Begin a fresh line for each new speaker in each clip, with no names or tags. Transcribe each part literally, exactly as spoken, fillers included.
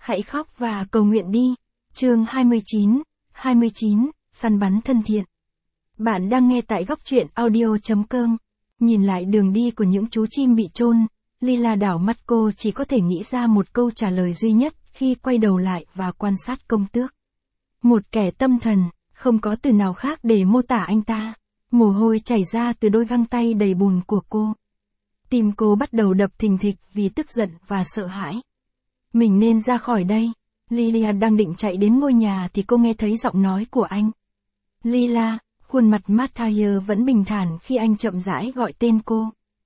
Hãy khóc và cầu nguyện đi. Chương hai mươi chín, hai mươi chín, săn bắn thân thiện. Bạn đang nghe tại góc truyện audio chấm com. Nhìn lại đường đi của những chú chim bị chôn, Lila đảo mắt, cô chỉ có thể nghĩ ra một câu trả lời duy nhất khi quay đầu lại và quan sát công tước. Một kẻ tâm thần, không có từ nào khác để mô tả anh ta. Mồ hôi chảy ra từ đôi găng tay đầy bùn của cô. Tim cô bắt đầu đập thình thịch vì tức giận và sợ hãi. Mình nên ra khỏi đây. Lila đang định chạy đến ngôi nhà thì cô nghe thấy giọng nói của anh. Lila, khuôn mặt Mathieu vẫn bình thản khi anh chậm rãi gọi tên cô.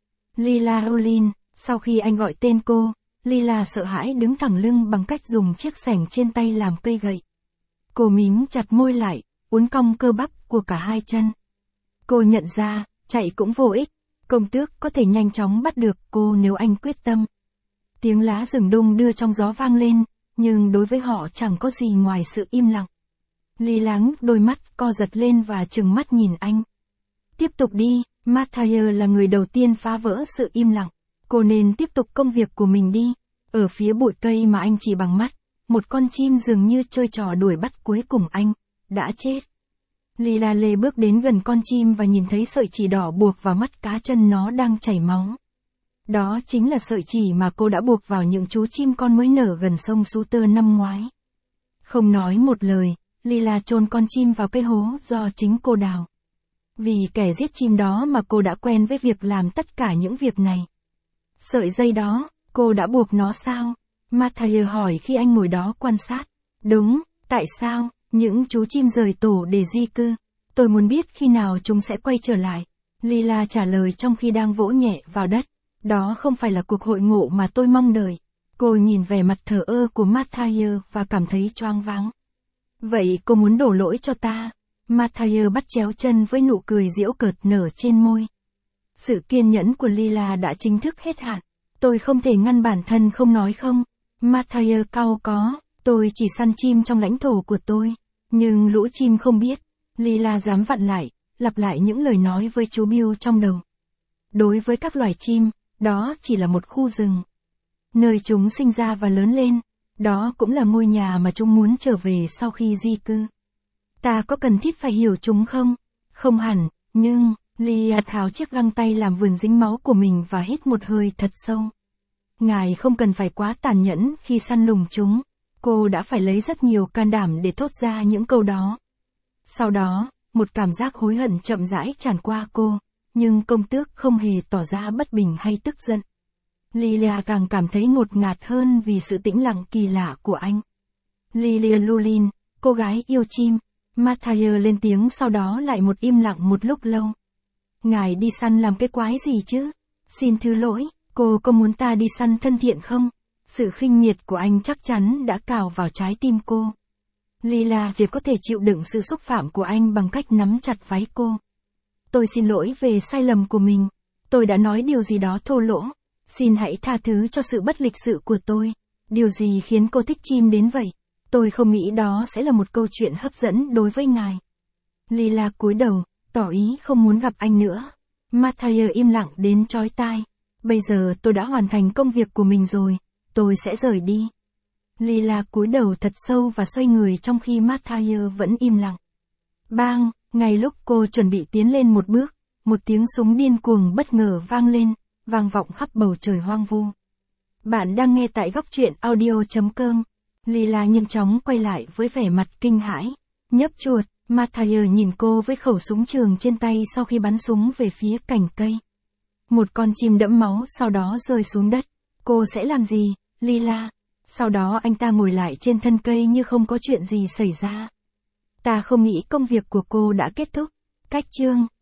Lila Olin, sau khi anh gọi tên cô, Lila sợ hãi đứng thẳng lưng bằng cách dùng chiếc xẻng trên tay làm cây gậy. Cô mím chặt môi lại, uốn cong cơ bắp của cả hai chân. Cô nhận ra, chạy cũng vô ích, công tước có thể nhanh chóng bắt được cô nếu anh quyết tâm. Tiếng lá rừng đung đưa trong gió vang lên, nhưng đối với họ chẳng có gì ngoài sự im lặng. Lila ngước đôi mắt co giật lên và trừng mắt nhìn anh. Tiếp tục đi, Mathieu là người đầu tiên phá vỡ sự im lặng. Cô nên tiếp tục công việc của mình đi. Ở phía bụi cây mà anh chỉ bằng mắt, một con chim dường như chơi trò đuổi bắt cuối cùng anh, đã chết. Lila lê bước đến gần con chim và nhìn thấy sợi chỉ đỏ buộc vào mắt cá chân nó đang chảy máu. Đó chính là sợi chỉ mà cô đã buộc vào những chú chim con mới nở gần sông Suter năm ngoái. Không nói một lời, Lila chôn con chim vào cái hố do chính cô đào. Vì kẻ giết chim đó mà cô đã quen với việc làm tất cả những việc này. Sợi dây đó, cô đã buộc nó sao? Mathieu hỏi khi anh ngồi đó quan sát. Đúng, tại sao? Những chú chim rời tổ để di cư. Tôi muốn biết khi nào chúng sẽ quay trở lại. Lila trả lời trong khi đang vỗ nhẹ vào đất. Đó không phải là cuộc hội ngộ mà tôi mong đợi. Cô nhìn vẻ mặt thờ ơ của Mathieu và cảm thấy choáng váng. Vậy cô muốn đổ lỗi cho ta? Mathieu bắt chéo chân với nụ cười giễu cợt nở trên môi. Sự kiên nhẫn của Lila đã chính thức hết hạn. Tôi không thể ngăn bản thân không nói không. Mathieu cau có, tôi chỉ săn chim trong lãnh thổ của tôi. Nhưng lũ chim không biết. Lila dám vặn lại, lặp lại những lời nói với chú Bill trong đầu. Đối với các loài chim, đó chỉ là một khu rừng. Nơi chúng sinh ra và lớn lên. Đó cũng là ngôi nhà mà chúng muốn trở về sau khi di cư. Ta có cần thiết phải hiểu chúng không? Không hẳn, nhưng... Lila tháo chiếc găng tay làm vườn dính máu của mình và hít một hơi thật sâu. Ngài không cần phải quá tàn nhẫn khi săn lùng chúng. Cô đã phải lấy rất nhiều can đảm để thốt ra những câu đó. Sau đó, một cảm giác hối hận chậm rãi tràn qua cô, nhưng công tước không hề tỏ ra bất bình hay tức giận. Lila càng cảm thấy ngột ngạt hơn vì sự tĩnh lặng kỳ lạ của anh. Lila Lulin, cô gái yêu chim. Mathieu lên tiếng, sau đó lại một im lặng một lúc lâu. Ngài đi săn làm cái quái gì chứ? Xin thứ lỗi, cô có muốn ta đi săn thân thiện không? Sự khinh miệt của anh chắc chắn đã cào vào trái tim cô. Lila chỉ có thể chịu đựng sự xúc phạm của anh bằng cách nắm chặt váy cô. Tôi xin lỗi về sai lầm của mình. Tôi đã nói điều gì đó thô lỗ. Xin hãy tha thứ cho sự bất lịch sự của tôi. Điều gì khiến cô thích chim đến vậy? Tôi không nghĩ đó sẽ là một câu chuyện hấp dẫn đối với ngài. Lila cúi đầu, tỏ ý không muốn gặp anh nữa. Mathieu im lặng đến chói tai. Bây giờ tôi đã hoàn thành công việc của mình rồi, tôi sẽ rời đi. Lila cúi đầu thật sâu và xoay người trong khi Mathieu vẫn im lặng. Bang, ngay lúc cô chuẩn bị tiến lên một bước, một tiếng súng điên cuồng bất ngờ vang lên, vang vọng khắp bầu trời hoang vu. Bạn đang nghe tại góc truyện audio chấm com. Lila nhanh chóng quay lại với vẻ mặt kinh hãi. Nhấp chuột. Mathieu nhìn cô với khẩu súng trường trên tay sau khi bắn súng về phía cành cây. Một con chim đẫm máu sau đó rơi xuống đất. Cô sẽ làm gì, Lila? Sau đó anh ta ngồi lại trên thân cây như không có chuyện gì xảy ra. Ta không nghĩ công việc của cô đã kết thúc. Cách chương.